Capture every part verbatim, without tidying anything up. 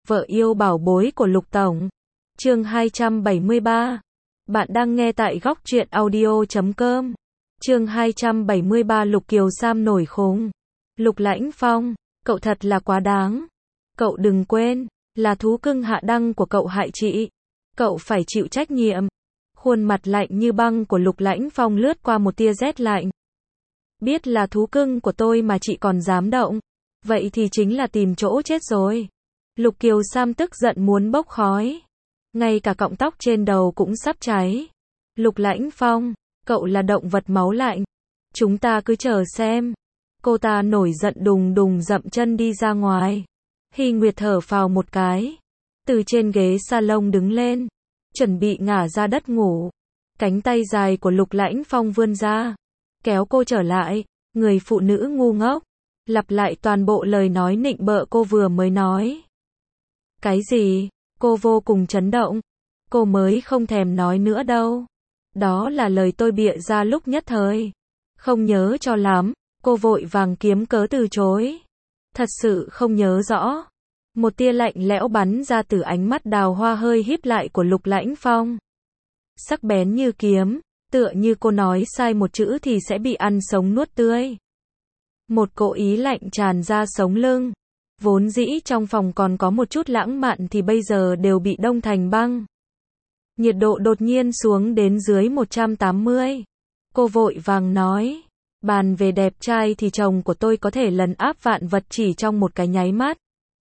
Vợ yêu bảo bối của Lục Tổng. Chương hai trăm bảy mươi ba. Bạn đang nghe tại góc truyện audio chấm com. Chương hai trăm bảy mươi ba. Lục Kiều Sam nổi khùng. Lục Lãnh Phong, cậu thật là quá đáng. Cậu đừng quên, là thú cưng hạ đăng của cậu hại chị. Cậu phải chịu trách nhiệm. Khuôn mặt lạnh như băng của Lục Lãnh Phong lướt qua một tia rét lạnh. Biết là thú cưng của tôi mà chị còn dám động. Vậy thì chính là tìm chỗ chết rồi. Lục Kiều Sam tức giận muốn bốc khói. Ngay cả cọng tóc trên đầu cũng sắp cháy. Lục Lãnh Phong, cậu là động vật máu lạnh. Chúng ta cứ chờ xem. Cô ta nổi giận đùng đùng dậm chân đi ra ngoài. Hy Nguyệt thở phào một cái. Từ trên ghế salon đứng lên. Chuẩn bị ngả ra đất ngủ. Cánh tay dài của Lục Lãnh Phong vươn ra. Kéo cô trở lại. Người phụ nữ ngu ngốc. Lặp lại toàn bộ lời nói nịnh bợ cô vừa mới nói. Cái gì? Cô vô cùng chấn động. Cô mới không thèm nói nữa đâu. Đó là lời tôi bịa ra lúc nhất thời. Không nhớ cho lắm. Cô vội vàng kiếm cớ từ chối. Thật sự không nhớ rõ. Một tia lạnh lẽo bắn ra từ ánh mắt đào hoa hơi híp lại của Lục Lãnh Phong. Sắc bén như kiếm, tựa như cô nói sai một chữ thì sẽ bị ăn sống nuốt tươi. Một cỗ ý lạnh tràn ra sống lưng. Vốn dĩ trong phòng còn có một chút lãng mạn thì bây giờ đều bị đông thành băng. Nhiệt độ đột nhiên xuống đến dưới một trăm tám mươi. Cô vội vàng nói. Bàn về đẹp trai thì chồng của tôi có thể lấn áp vạn vật chỉ trong một cái nháy mắt.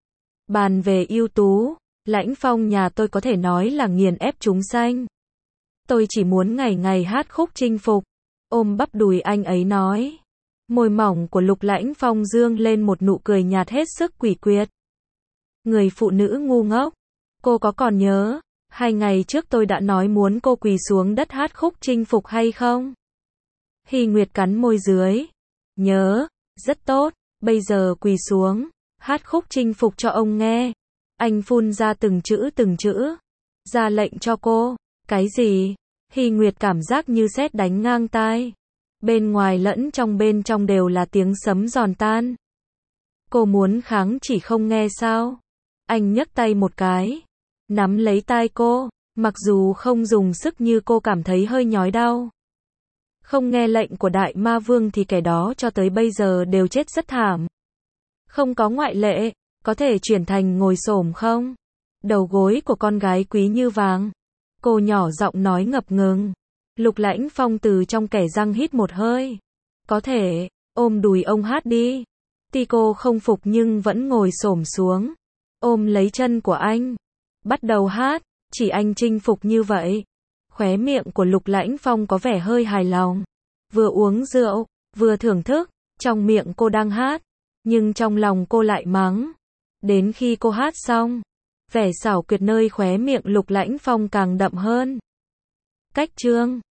Bàn về ưu tú, Lãnh Phong nhà tôi có thể nói là nghiền ép chúng sanh. Tôi chỉ muốn ngày ngày hát khúc chinh phục. Ôm bắp đùi anh ấy nói. Môi mỏng của Lục Lãnh Phong dương lên một nụ cười nhạt hết sức quỷ quyệt. Người phụ nữ ngu ngốc. Cô có còn nhớ, hai ngày trước tôi đã nói muốn cô quỳ xuống đất hát khúc chinh phục hay không? Hy Nguyệt cắn môi dưới. Nhớ, rất tốt, bây giờ quỳ xuống, hát khúc chinh phục cho ông nghe. Anh phun ra từng chữ từng chữ. Ra lệnh cho cô. Cái gì? Hy Nguyệt cảm giác như sét đánh ngang tai. Bên ngoài lẫn trong bên trong đều là tiếng sấm giòn tan. Cô muốn kháng chỉ không nghe sao? Anh nhấc tay một cái. Nắm lấy tai cô. Mặc dù không dùng sức như cô cảm thấy hơi nhói đau. Không nghe lệnh của Đại Ma Vương thì kẻ đó cho tới bây giờ đều chết rất thảm. Không có ngoại lệ. Có thể chuyển thành ngồi xổm không? Đầu gối của con gái quý như vàng. Cô nhỏ giọng nói ngập ngừng. Lục Lãnh Phong từ trong kẻ răng hít một hơi. Có thể, ôm đùi ông hát đi. Tuy cô không phục nhưng vẫn ngồi xổm xuống. Ôm lấy chân của anh. Bắt đầu hát, chỉ anh chinh phục như vậy. Khóe miệng của Lục Lãnh Phong có vẻ hơi hài lòng. Vừa uống rượu, vừa thưởng thức, trong miệng cô đang hát. Nhưng trong lòng cô lại mắng. Đến khi cô hát xong, vẻ xảo quyệt nơi khóe miệng Lục Lãnh Phong càng đậm hơn. Cách chương